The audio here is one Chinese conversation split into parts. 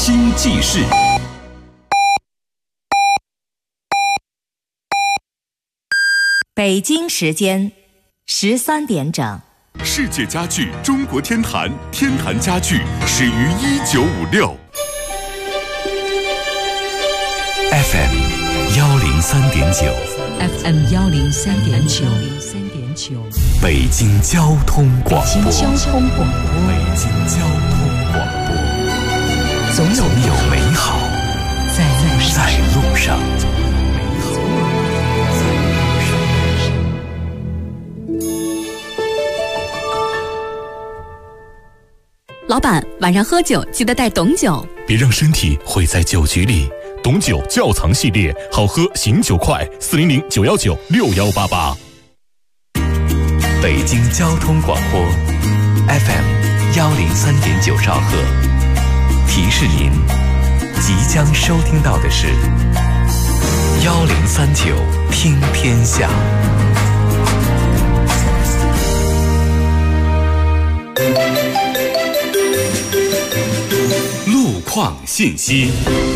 新纪事。 北京时间13点整。 世界家具中国天坛，天坛家具始于1956。FM 103.9，FM 103.9， 北京交通广播， 北京交通广播， 北京交通广播， 总有美好在路上。 老板，晚上喝酒记得带董酒， 别让身体毁在酒局里。董酒窖藏系列，好喝醒酒快，400-919-6188。 北京交通广播 FM 103.9兆赫，提示您即将收听到的是1039听天下。 路况信息。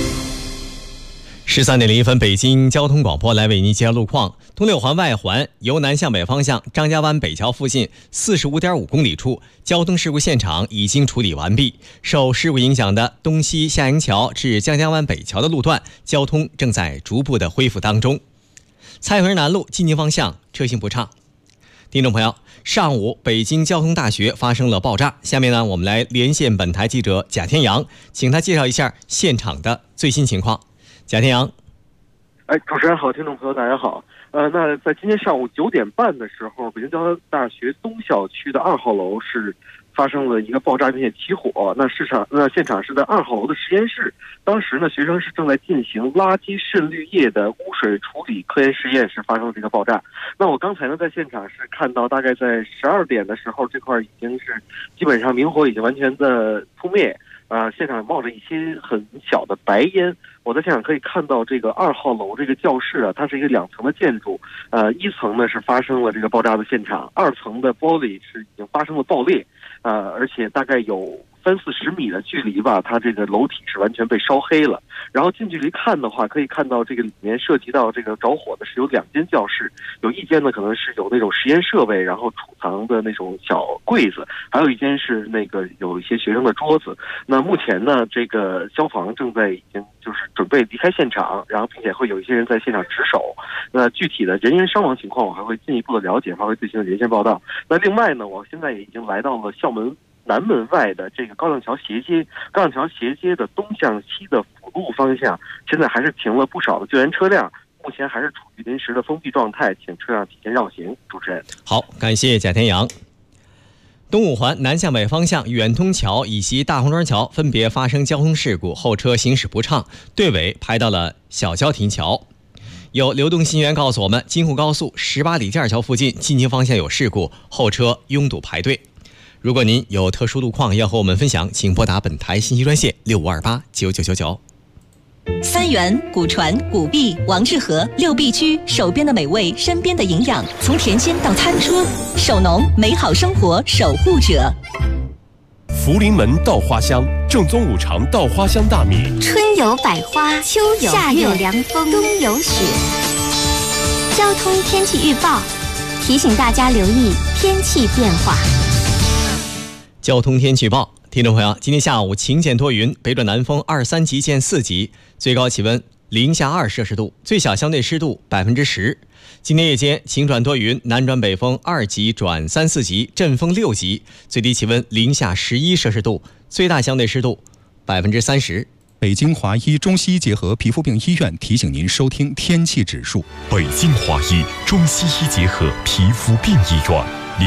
13点01分，北京交通广播来为您介绍路况。东六环外环由南向北方向张家湾北桥附近45.5公里处，交通事故现场已经处理完毕。受事故影响的东西下营桥至张家湾北桥的路段，交通正在逐步的恢复当中。蔡回南路进京方向车行不畅。听众朋友，上午北京交通大学发生了爆炸，下面呢，我们来连线本台记者贾天阳，请他介绍一下现场的最新情况。贾天阳。 主持人好，听众朋友大家好。那在今天上午9点半的时候，北京交通大学东校区的2号楼是发生了一个爆炸并且起火。那现场是在2号楼的实验室，当时呢学生是正在进行垃圾渗滤液的污水处理科研实验时发生了这个爆炸。那我刚才呢在现场是看到，大概在12点的时候，这块已经是基本上明火已经完全的扑灭。现场冒着一些很小的白烟。我在现场可以看到这个2号楼这个教室啊，它是一个2层的建筑。1层呢是发生了这个爆炸的现场，2层的玻璃是已经发生了爆裂，而且大概有30-40米的距离吧，它这个楼体是完全被烧黑了。然后近距离看的话，可以看到这个里面涉及到这个着火的是有2间教室，有一间呢可能是有那种实验设备，然后储藏的那种小柜子，还有一间是那个有一些学生的桌子。那目前呢，这个消防正在已经就是准备离开现场，然后并且会有一些人在现场值守。那具体的人员伤亡情况，我还会进一步的了解，发回最新的连线报道。那另外呢，我现在也已经来到了校门南门外的这个高亮桥斜街，高亮桥斜街的东向西的辅路方向，现在还是停了不少的救援车辆，目前还是处于临时的封闭状态，请车辆提前绕行。主持人， 好，感谢贾天阳。东五环南向北方向远通桥以及大红庄桥分别发生交通事故，后车行驶不畅，队尾排到了小交亭桥。有流动信源告诉我们，京沪高速18里架桥附近进京方向有事故，后车拥堵排队。如果您有特殊路况要和我们分享，请拨打本台信息专线65289999。 三元、古传、古碧、王致和6必居，手边的美味，身边的营养，从田间到餐桌，守农，美好生活守护者。 福临门稻花香，正宗五常稻花香大米。 春有百花，秋有夏有凉风，冬有雪。交通天气预报提醒大家留意天气变化。 交通天气预报，听众朋友，今天下午晴间多云，北转南风2、3级见4级，最高气温零下2摄氏度，最小相对湿度10%。今天夜间晴转多云，南转北风2级转3、4级，阵风6级，最低气温零下11摄氏度，最大相对湿度30%。 北京华医中西医结合皮肤病医院提醒您收听天气指数。 北京华医中西医结合皮肤病医院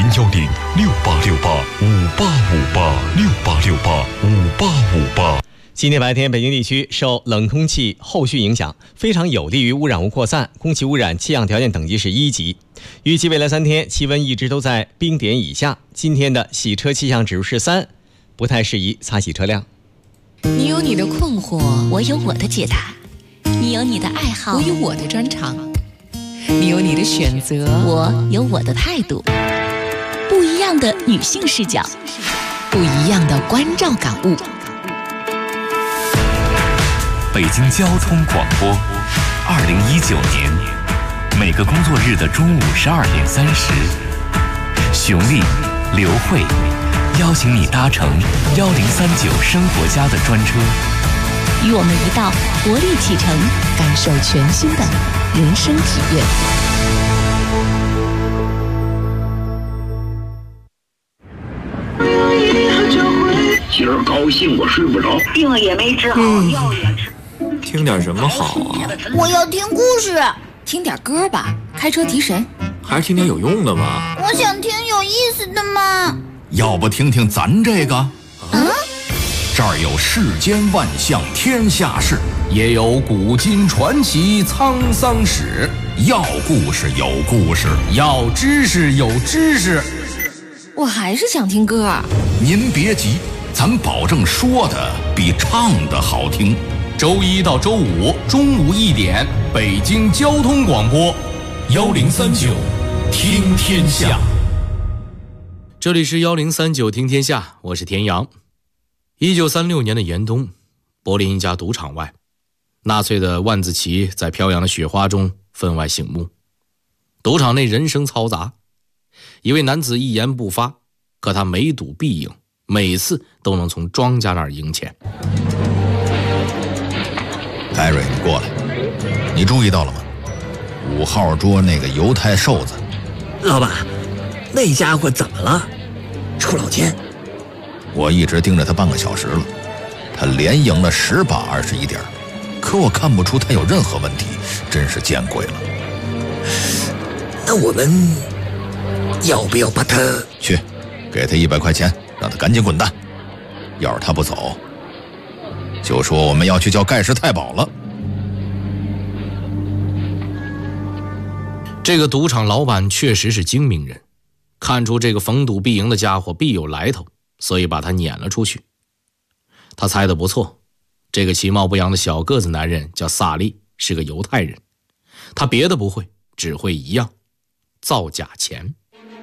，010-6868-5858，6868-5858。 今天白天，北京地区受冷空气后续影响，非常有利于污染物扩散，空气污染气象条件等级是1级。预计未来3天气温一直都在冰点以下。今天的洗车气象指数是3，不太适宜擦洗车辆。 你有你的困惑， 我有我的解答；你有你的爱好， 我有我的专长；你有你的选择， 我有我的态度。不一样的女性视角， 不一样的关照感悟。 北京交通广播，2019年每个工作日的中午12点30，熊丽、刘慧邀请你搭乘1039生活家的专车， 与我们一道活力启程， 感受全新的人生体验。 今儿高兴我睡不着， 病也没治好，药也吃。 听点什么好啊？ 我要听故事。 听点歌吧，开车提神。 还是听点有用的吧。 我想听有意思的嘛。 要不听听咱这个？这儿有世间万象天下事，也有古今传奇沧桑史。要故事有故事，要知识有知识。 我还是想听歌。 您别急，咱保证说的比唱的好听。周一到周五中午1点，北京交通广播1039听天下。 这里是1039听天下，我是田阳。1936年的严冬，柏林一家赌场外，纳粹的万字旗在飘扬的雪花中分外醒目。赌场内人声嘈杂，一位男子一言不发，可他每赌必赢，每次都能从庄家那儿赢钱。 艾瑞，你过来，你注意到了吗？5号桌那个犹太瘦子。 老板，那家伙怎么了？出老千？ 我一直盯着他半个小时了，他连赢了10把21点，可我看不出他有任何问题，真是见鬼了。 那我们要不要把他去给他100块钱，让他赶紧滚蛋。要是他不走，就说我们要去叫盖世太保了。 这个赌场老板确实是精明人，看出这个逢赌必赢的家伙必有来头，所以把他撵了出去。他猜得不错，这个其貌不扬的小个子男人叫萨利，是个犹太人。他别的不会，只会一样，造假钱。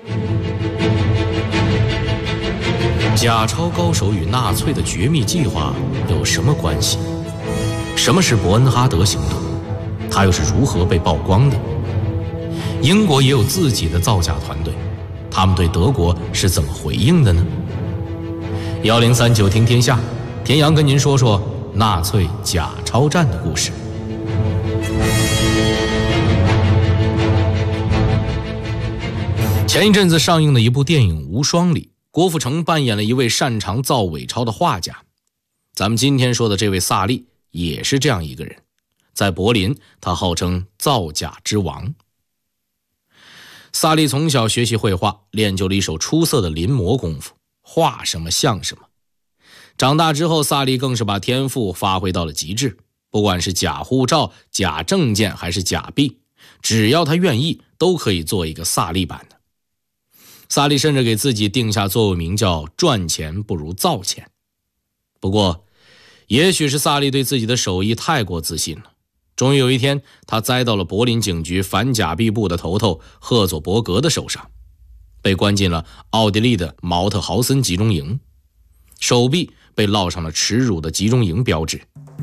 假钞高手与纳粹的绝密计划有什么关系？什么是伯恩哈德行动？它又是如何被曝光的？英国也有自己的造假团队，他们对德国是怎么回应的呢？1039听天下，田阳跟您说说纳粹假钞战的故事。前一阵子上映的一部电影《无双》里，郭富城扮演了一位擅长造伪钞的画家。咱们今天说的这位萨利也是这样一个人，在柏林他号称造假之王。萨利从小学习绘画，练就了一手出色的临摹功夫，画什么像什么。长大之后，萨利更是把天赋发挥到了极致，不管是假护照、假证件还是假币，只要他愿意，都可以做一个萨利版的。萨利甚至给自己定下座右铭，叫赚钱不如造钱。不过也许是萨利对自己的手艺太过自信了，终于有一天，他栽到了柏林警局反假币部的头头赫佐伯格的手上，被关进了奥地利的毛特豪森集中营，手臂被烙上了耻辱的集中营标志。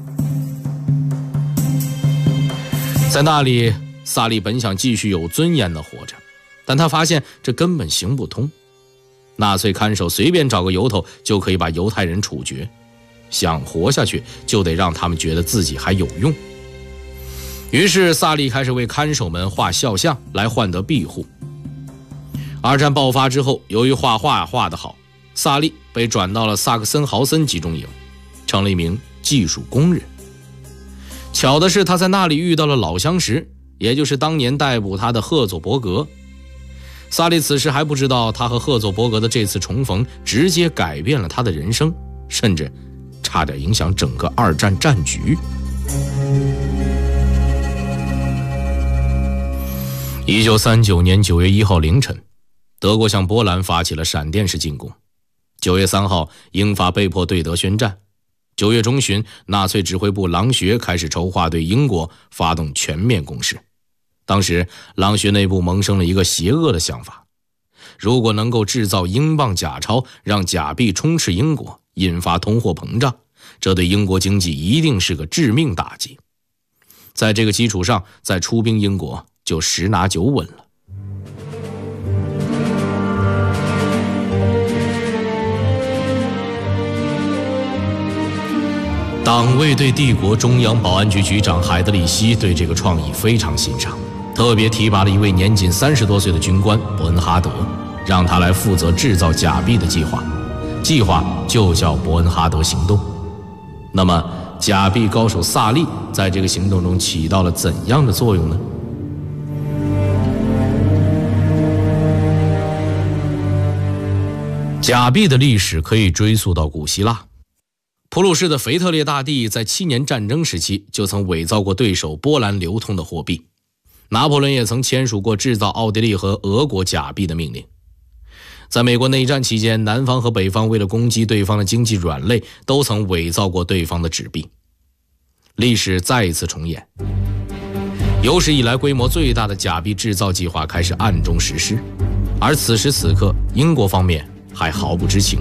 在那里，萨利本想继续有尊严地活着，但他发现这根本行不通。纳粹看守随便找个由头就可以把犹太人处决，想活下去就得让他们觉得自己还有用。于是萨利开始为看守们画肖像来换得庇护。二战爆发之后，由于画画画得好，萨利被转到了萨克森豪森集中营，成了一名技术工人。巧的是，他在那里遇到了老相识，也就是当年逮捕他的赫佐伯格。萨利此时还不知道，他和赫佐伯格的这次重逢直接改变了他的人生，甚至差点影响整个二战战局。1939年9月1号凌晨，德国向波兰发起了闪电式进攻。9月3号，英法被迫对德宣战。9月中旬，纳粹指挥部狼穴开始筹划对英国发动全面攻势。当时狼穴内部萌生了一个邪恶的想法，如果能够制造英镑假钞，让假币充斥英国，引发通货膨胀， 这对英国经济一定是个致命打击。在这个基础上，再出兵英国就十拿九稳了。党卫队帝国中央保安局局长海德里希对这个创意非常欣赏，特别提拔了一位年仅30多岁的军官伯恩哈德，让他来负责制造假币的计划，计划就叫伯恩哈德行动。那么假币高手萨利在这个行动中起到了怎样的作用呢？假币的历史可以追溯到古希腊。普鲁士的腓特烈大帝在7年战争时期就曾伪造过对手波兰流通的货币，拿破仑也曾签署过制造奥地利和俄国假币的命令。在美国内战期间，南方和北方为了攻击对方的经济软肋，都曾伪造过对方的纸币。历史再一次重演，有史以来规模最大的假币制造计划开始暗中实施，而此时此刻，英国方面还毫不知情。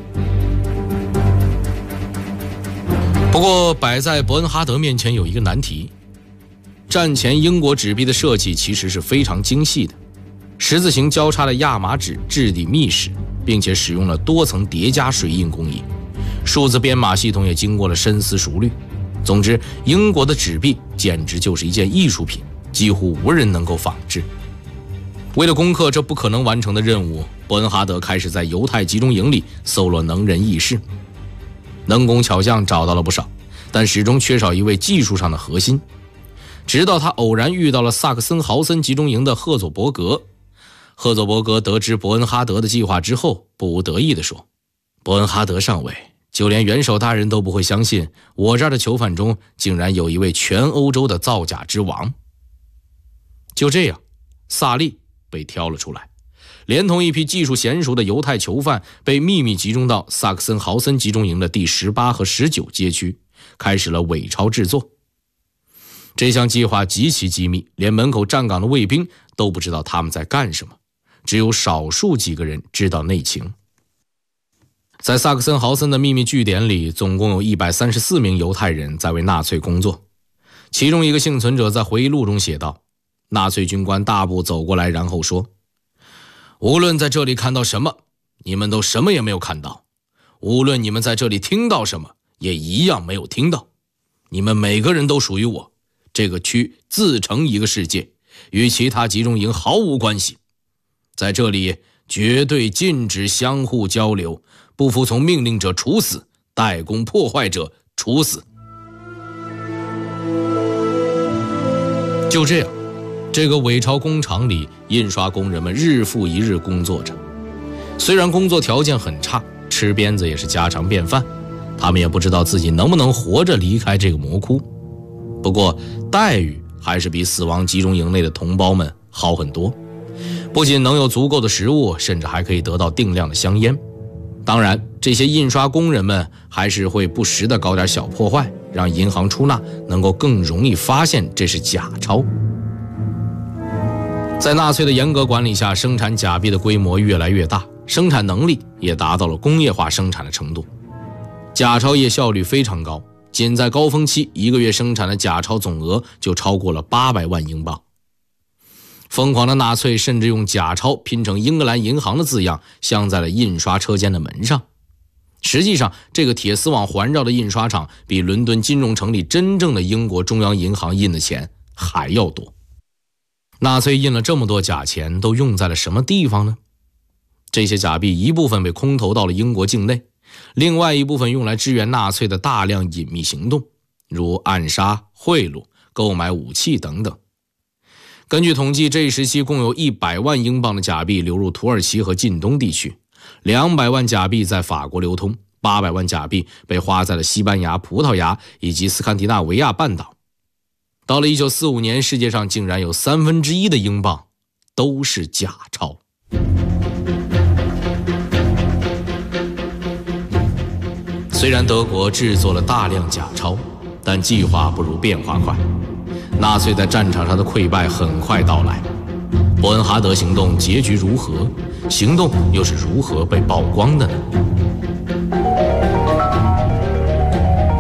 不过摆在伯恩哈德面前有一个难题，战前英国纸币的设计其实是非常精细的，十字形交叉的亚麻纸质地密实，并且使用了多层叠加水印工艺，数字编码系统也经过了深思熟虑。总之，英国的纸币简直就是一件艺术品，几乎无人能够仿制。为了攻克这不可能完成的任务，伯恩哈德开始在犹太集中营里搜罗能人异士。能工巧匠找到了不少，但始终缺少一位技术上的核心。直到他偶然遇到了萨克森豪森集中营的赫佐伯格。赫佐伯格得知伯恩哈德的计划之后，不无得意地说：伯恩哈德上尉，就连元首大人都不会相信，我这儿的囚犯中竟然有一位全欧洲的造假之王。就这样，萨利被挑了出来，连同一批技术娴熟的犹太囚犯被秘密集中到萨克森豪森集中营的第18和19街区，开始了伪钞制作。这项计划极其机密，连门口站岗的卫兵都不知道他们在干什么，只有少数几个人知道内情。在萨克森豪森的秘密据点里，总共有134名犹太人在为纳粹工作。其中一个幸存者在回忆录中写道，纳粹军官大步走过来，然后说：无论在这里看到什么，你们都什么也没有看到；无论你们在这里听到什么，也一样没有听到。你们每个人都属于我，这个区自成一个世界，与其他集中营毫无关系。在这里绝对禁止相互交流，不服从命令者处死，代工破坏者处死。就这样，这个伪钞工厂里，印刷工人们日复一日工作着。虽然工作条件很差，吃鞭子也是家常便饭，他们也不知道自己能不能活着离开这个魔窟。不过待遇还是比死亡集中营内的同胞们好很多，不仅能有足够的食物，甚至还可以得到定量的香烟。当然，这些印刷工人们还是会不时地搞点小破坏，让银行出纳能够更容易发现这是假钞。在纳粹的严格管理下，生产假币的规模越来越大，生产能力也达到了工业化生产的程度。假钞业效率非常高，仅在高峰期1个月生产的假钞总额就超过了800万英镑。疯狂的纳粹甚至用假钞拼成英格兰银行的字样，镶在了印刷车间的门上。实际上，这个铁丝网环绕的印刷厂比伦敦金融城里真正的英国中央银行印的钱还要多。纳粹印了这么多假钱，都用在了什么地方呢？这些假币一部分被空投到了英国境内，另外一部分用来支援纳粹的大量隐秘行动，如暗杀、贿赂、购买武器等等。根据统计，这一时期共有100万英镑的假币流入土耳其和近东地区，200万假币在法国流通，800万假币被花在了西班牙、葡萄牙以及斯堪的纳维亚半岛。到了1945年，世界上竟然有1/3的英镑都是假钞。虽然德国制作了大量假钞，但计划不如变化快。纳粹在战场上的溃败很快到来。伯恩哈德行动结局如何？行动又是如何被曝光的呢？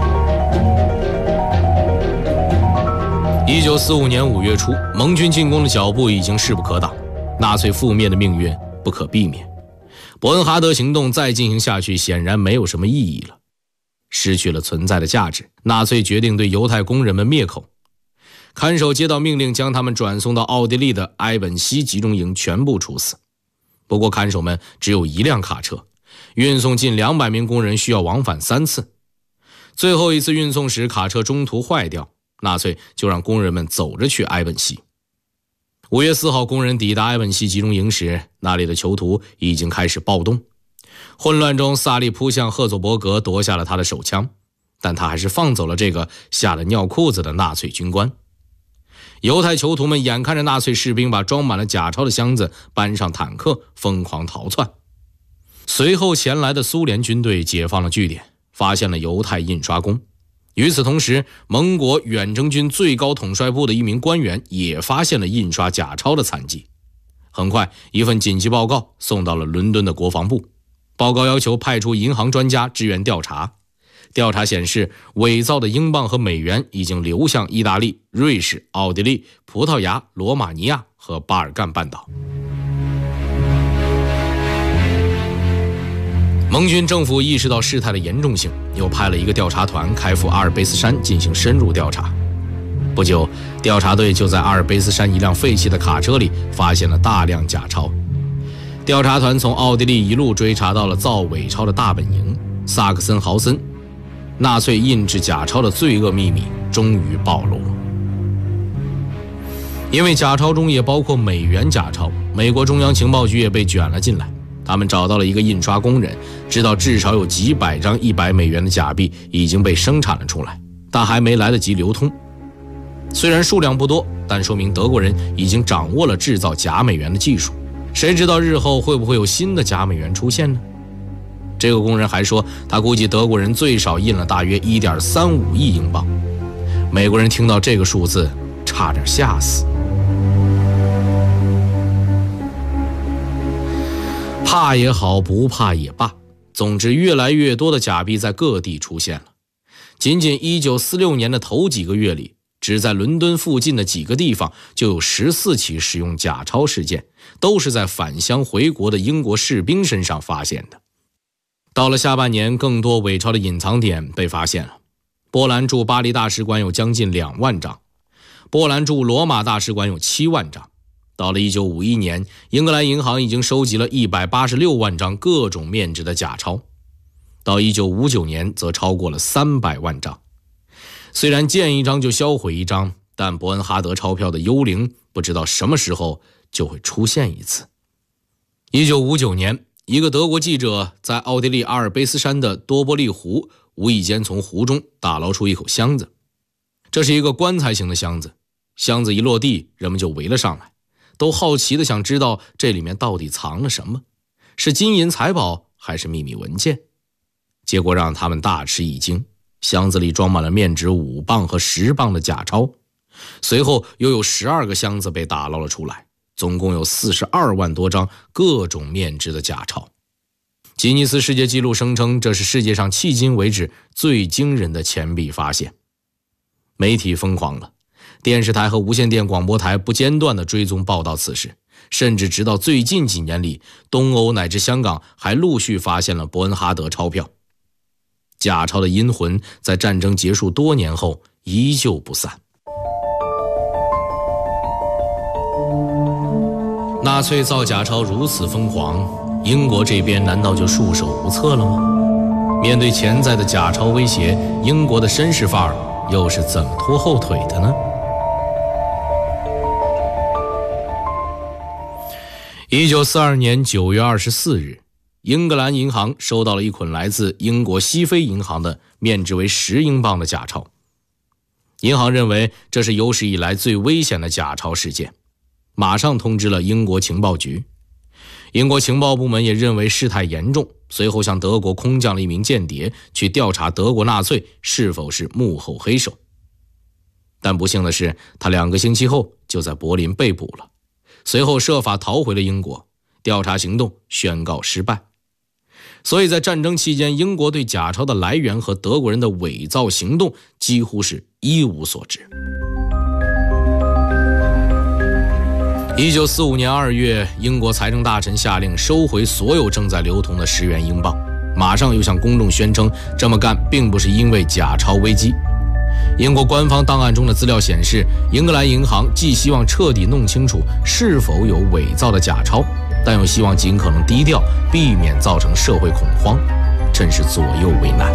1945年5月初，盟军进攻的脚步已经势不可挡，纳粹覆灭的命运不可避免。伯恩哈德行动再进行下去显然没有什么意义了，失去了存在的价值。纳粹决定对犹太工人们灭口。看守接到命令，将他们转送到奥地利的埃本西集中营全部处死。不过看守们只有1辆卡车，运送近200名工人需要往返3次。最后一次运送时，卡车中途坏掉，纳粹就让工人们走着去埃本西。5月4号，工人抵达埃本西集中营时，那里的囚徒已经开始暴动。混乱中，萨利扑向赫佐伯格，夺下了他的手枪，但他还是放走了这个吓得尿裤子的纳粹军官。犹太囚徒们眼看着纳粹士兵把装满了假钞的箱子搬上坦克，疯狂逃窜。随后前来的苏联军队解放了据点，发现了犹太印刷工。与此同时，盟国远征军最高统帅部的一名官员也发现了印刷假钞的残迹。很快，一份紧急报告送到了伦敦的国防部，报告要求派出银行专家支援调查。调查显示，伪造的英镑和美元已经流向意大利、瑞士、奥地利、葡萄牙、罗马尼亚和巴尔干半岛。盟军政府意识到事态的严重性，又派了一个调查团开赴阿尔卑斯山进行深入调查。不久，调查队就在阿尔卑斯山一辆废弃的卡车里发现了大量假钞。调查团从奥地利一路追查到了造伪钞的大本营萨克森豪森。纳粹印制假钞的罪恶秘密终于暴露。因为假钞中也包括美元假钞，美国中央情报局也被卷了进来。他们找到了一个印刷工人，知道至少有几百张100美元的假币已经被生产了出来，但还没来得及流通。虽然数量不多，但说明德国人已经掌握了制造假美元的技术。谁知道日后会不会有新的假美元出现呢？这个工人还说，他估计德国人最少印了大约 1.35 亿英镑。美国人听到这个数字，差点吓死。怕也好，不怕也罢，总之越来越多的假币在各地出现了。仅仅1946年的头几个月里，只在伦敦附近的几个地方就有14起使用假钞事件，都是在返乡回国的英国士兵身上发现的。到了下半年，更多伪钞的隐藏点被发现了。波兰驻巴黎大使馆有将近2万张，波兰驻罗马大使馆有7万张。到了1951年，英格兰银行已经收集了186万张各种面值的假钞，到1959年则超过了300万张。虽然见一张就销毁一张，但伯恩哈德钞票的幽灵不知道什么时候就会出现一次。1959年，一个德国记者在奥地利阿尔卑斯山的多波利湖无意间从湖中打捞出一口箱子，这是一个棺材型的箱子，箱子一落地，人们就围了上来，都好奇地想知道这里面到底藏了什么，是金银财宝还是秘密文件。结果让他们大吃一惊，箱子里装满了面值5磅和10磅的假钞。随后又有12个箱子被打捞了出来，总共有42万多张各种面值的假钞。吉尼斯世界纪录声称，这是世界上迄今为止最惊人的钱币发现。媒体疯狂了，电视台和无线电广播台不间断地追踪报道此事，甚至直到最近几年里，东欧乃至香港还陆续发现了伯恩哈德钞票。假钞的阴魂在战争结束多年后依旧不散。纳粹造假钞如此疯狂，英国这边难道就束手无策了吗？面对潜在的假钞威胁，英国的绅士范儿又是怎么拖后腿的呢？1942年9月24日，英格兰银行收到了一捆来自英国西非银行的面值为10英镑的假钞。银行认为这是有史以来最危险的假钞事件，马上通知了英国情报局。英国情报部门也认为事态严重，随后向德国空降了一名间谍，去调查德国纳粹是否是幕后黑手。但不幸的是，他2个星期后就在柏林被捕了，随后设法逃回了英国，调查行动宣告失败。所以在战争期间，英国对假钞的来源和德国人的伪造行动几乎是一无所知。 1945年2月，英国财政大臣下令收回所有正在流通的10元英镑，马上又向公众宣称这么干并不是因为假钞危机。英国官方档案中的资料显示，英格兰银行既希望彻底弄清楚是否有伪造的假钞，但又希望尽可能低调，避免造成社会恐慌，真是左右为难。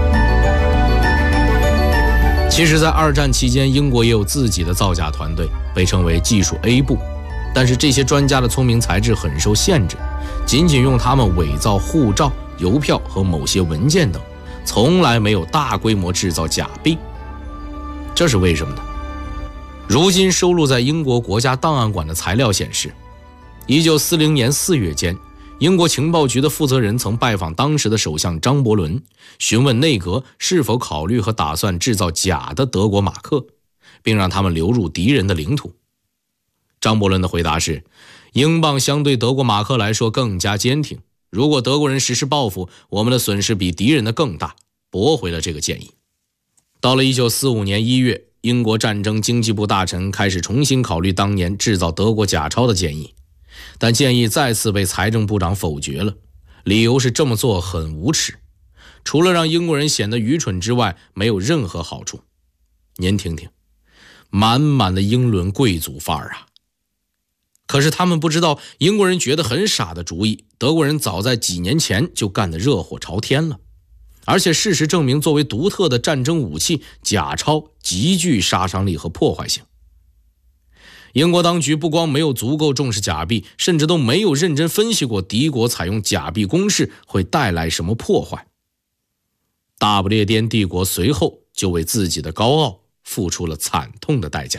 其实在二战期间，英国也有自己的造假团队，被称为技术 A 部，但是这些专家的聪明才智很受限制，仅仅用他们伪造护照、邮票和某些文件等，从来没有大规模制造假币。这是为什么呢？如今收录在英国国家档案馆的材料显示，1940年4月间，英国情报局的负责人曾拜访当时的首相张伯伦，询问内阁是否考虑和打算制造假的德国马克，并让他们流入敌人的领土。张伯伦的回答是，英镑相对德国马克来说更加坚挺，如果德国人实施报复，我们的损失比敌人的更大，驳回了这个建议。到了1945年1月，英国战争经济部大臣开始重新考虑当年制造德国假钞的建议，但建议再次被财政部长否决了，理由是这么做很无耻，除了让英国人显得愚蠢之外，没有任何好处。您听听，满满的英伦贵族范儿啊！可是他们不知道，英国人觉得很傻的主意，德国人早在几年前就干得热火朝天了。而且事实证明，作为独特的战争武器，假钞极具杀伤力和破坏性。英国当局不光没有足够重视假币，甚至都没有认真分析过敌国采用假币攻势会带来什么破坏。大不列颠帝国随后就为自己的高傲付出了惨痛的代价。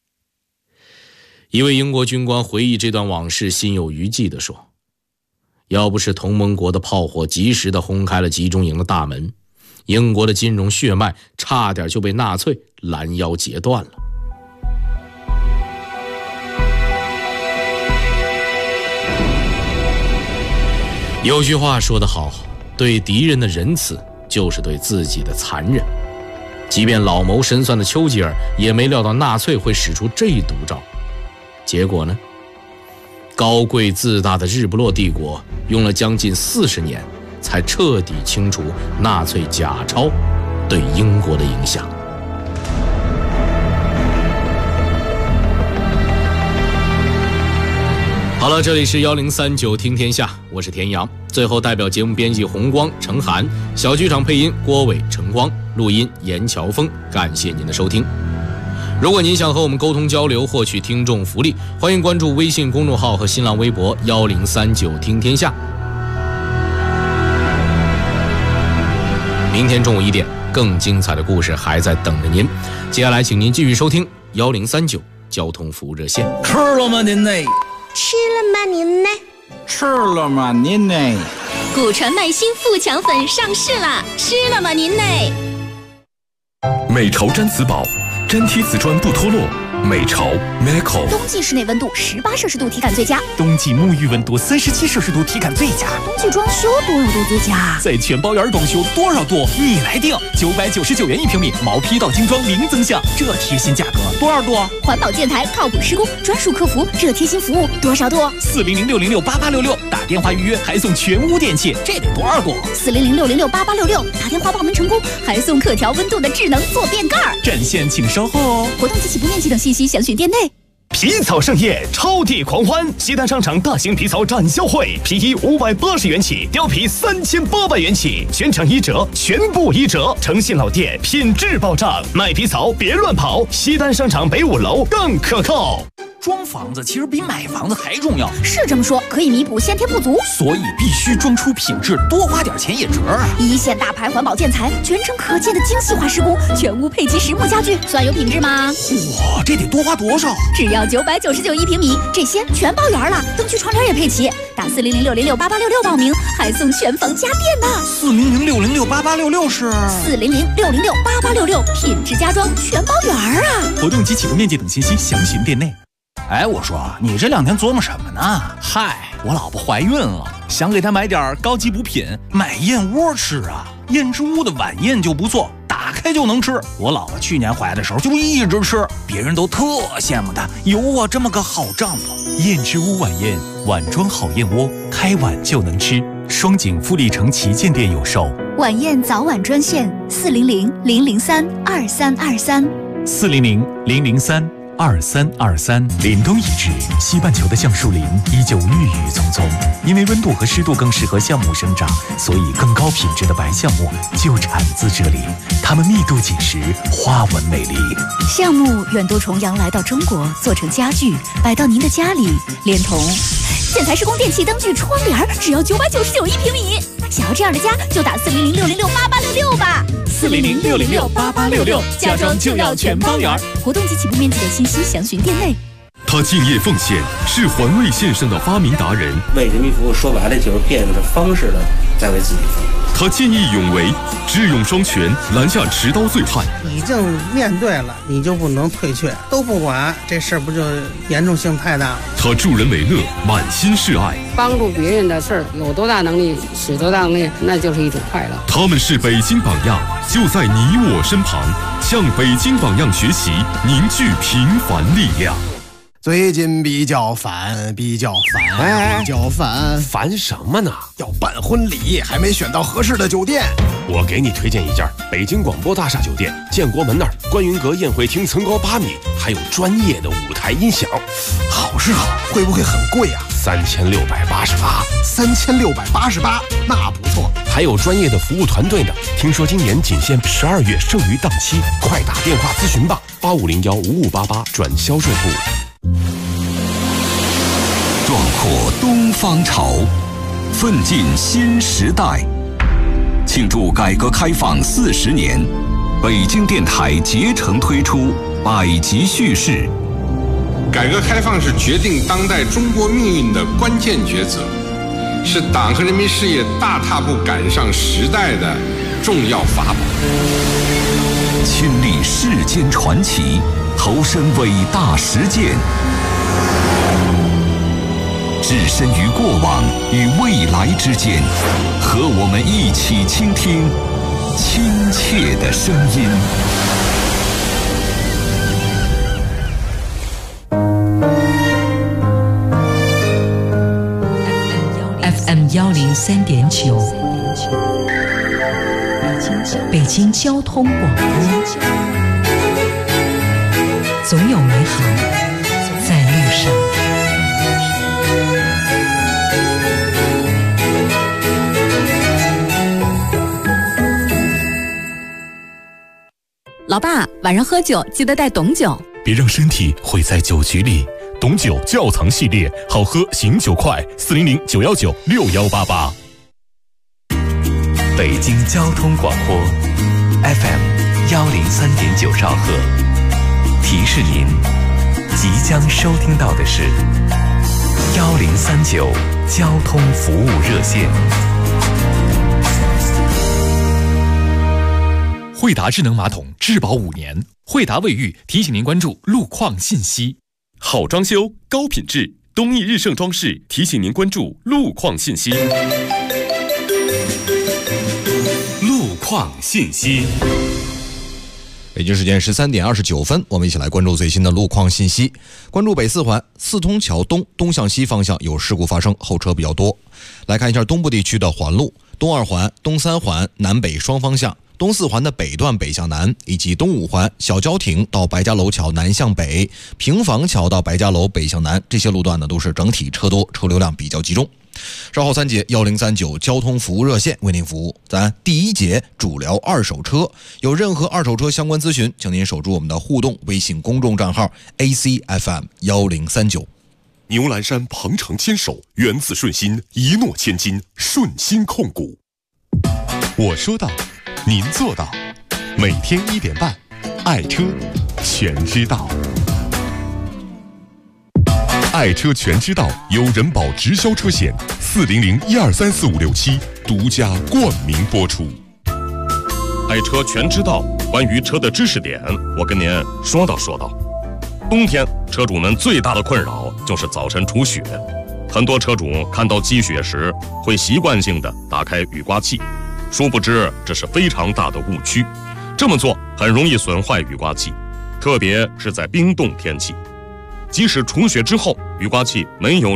一位英国军官回忆这段往事，心有余悸地说，要不是同盟国的炮火及时地轰开了集中营的大门，英国的金融血脉差点就被纳粹拦腰截断了。有句话说得好，对敌人的仁慈就是对自己的残忍。即便老谋深算的丘吉尔也没料到纳粹会使出这毒招，结果呢？高贵自大的日不落帝国用了将近40年，才彻底清除纳粹假钞对英国的影响。好了，这里是1039听天下，我是田阳。最后代表节目编辑红光、程涵，小剧场配音郭伟、陈光，录音严乔峰，感谢您的收听。如果您想和我们沟通交流，获取听众福利，欢迎关注微信公众号和新浪微博1039听天下。明天中午1点，更精彩的故事还在等着您。接下来请您继续收听1039交通服务热线。 吃了吗您呢？ 吃了吗您呢？ 吃了吗您呢？ 古传麦新富强粉上市啦！吃了吗您呢？ 美潮毡瓷宝，粘贴瓷砖不脱落。美潮 Meco。 冬季室内温度18摄氏度体感最佳， 冬季沐浴温度37摄氏度体感最佳。 冬季装修多少度最佳？ 在全包园装修多少度？你来定，999元1平米，毛坯到精装零增项，这贴心价格多少度？ 环保建材靠谱施工，专属客服，这贴心服务多少度 ？40060688866，打电话预约还送全屋电器，这得多少度 ？40060688866，打电话报名成功还送可调温度的智能坐便盖。 占线请稍后哦。 活动及起步面积等信息详询店内。 皮草盛宴，超地狂欢！西单商场大型皮草展销会，皮衣580元起，貂皮3800元起，全场1折，全部1折。诚信老店，品质保障，卖皮草别乱跑。西单商场北5楼更可靠。 装房子其实比买房子还重要， 是这么说，可以弥补先天不足， 所以必须装出品质，多花点钱也值啊！ 一线大牌环保建材，全程可见的精细化施工，全屋配齐实木家具，算有品质吗？ 哇，这得多花多少？ 只要999一平米，这些全包圆了，灯具窗帘也配齐。打40060688866报名，还送全房家电呢。 40060688866是 40060688866，品质家装全包圆啊！ 活动及起步面积等信息详询店内。 哎，我说你这2天琢磨什么呢？ 嗨，我老婆怀孕了，想给她买点高级补品，买燕窝吃啊。燕之屋的晚宴就不错，打开就能吃。我姥姥去年怀的时候就一直吃，别人都特羡慕她有我这么个好丈夫。 燕之屋晚宴，碗装好燕窝，开碗就能吃。双井富力城旗舰店有售。 晚宴早晚专线 400-003-2323，400-003-2323。凛冬已至，西半球的橡树林依旧郁郁葱葱，因为温度和湿度更适合橡木生长，所以更高品质的白橡木就产自这里。它们密度紧实，花纹美丽。 橡木远渡重洋来到中国，做成家具，摆到您的家里，连同建材施工电器、灯具、窗帘，只要999一平米。想要这样的家，就打400-606-8866吧。 400-606-8866，家装就要全方圆。 活动及起步面积的信息详询店内。 他敬业奉献，是环卫线上的发明达人。 为人民服务，说白了就是变着方式的在为自己服务。 他见义勇为，智勇双全，拦下持刀醉汉。 已经面对了，你就不能退却，都不管，这事儿不就严重性太大了？ 他助人为乐，满心是爱。 帮助别人的事儿，有多大能力使多大能力，那就是一种快乐。 他们是北京榜样，就在你我身旁，向北京榜样学习，凝聚平凡力量。 最近比较烦， 烦什么呢？ 要办婚礼，还没选到合适的酒店。 我给你推荐一家北京广播大厦酒店，建国门那儿观云阁宴会厅层高8米，还有专业的舞台音响。 好是好，会不会很贵啊？3688，那不错。 还有专业的服务团队呢。听说今年仅限12月剩余档期，快打电话咨询吧，85015588转销售部。 壮阔东方潮，奋进新时代。庆祝改革开放40年，北京电台竭诚推出百集叙事。 改革开放是决定当代中国命运的关键抉择，是党和人民事业大踏步赶上时代的重要法宝。 亲历世间传奇，投身伟大实践，置身于过往与未来之间，和我们一起倾听亲切的声音。 FM103.9，北京交通广播，总有美好在路上。 老爸，晚上喝酒记得带董酒， 别让身体毁在酒局里。董酒窖藏系列，好喝醒酒快，400-919-6188。 北京交通广播 FM103.9兆赫，提示您即将收听到的是1039交通服务热线。 惠达智能马桶质保5年，惠达卫浴提醒您关注路况信息。 好装修，高品质，东义日盛装饰提醒您关注路况信息。路况信息。 北京时间13点29分，我们一起来关注最新的路况信息。关注北四环四通桥东向西方向有事故发生，后车比较多。来看一下东部地区的环路，东二环、东三环南北双方向，东四环的北段北向南，以及东五环小交亭到白家楼桥南向北，平房桥到白家楼北向南，这些路段呢都是整体车多，车流量比较集中。稍后3节1039交通服务热线为您服务。咱第一节主聊二手车，有任何二手车相关咨询，请您守住我们的互动微信公众账号 ACFM1039。 牛栏山鹏程牵手，源自顺心，一诺千金，顺心控股。我说到，您做到，每天1点半，爱车全知道。爱车全知道由人保直销车险400-1234567独家冠名播出。 爱车全知道，关于车的知识点，我跟您说道。冬天车主们最大的困扰就是早晨除雪，很多车主看到积雪时会习惯性的打开雨刮器，殊不知这是非常大的误区。 这么做很容易损坏雨刮器，特别是在冰冻天气。即使除雪之后，雨刮器没有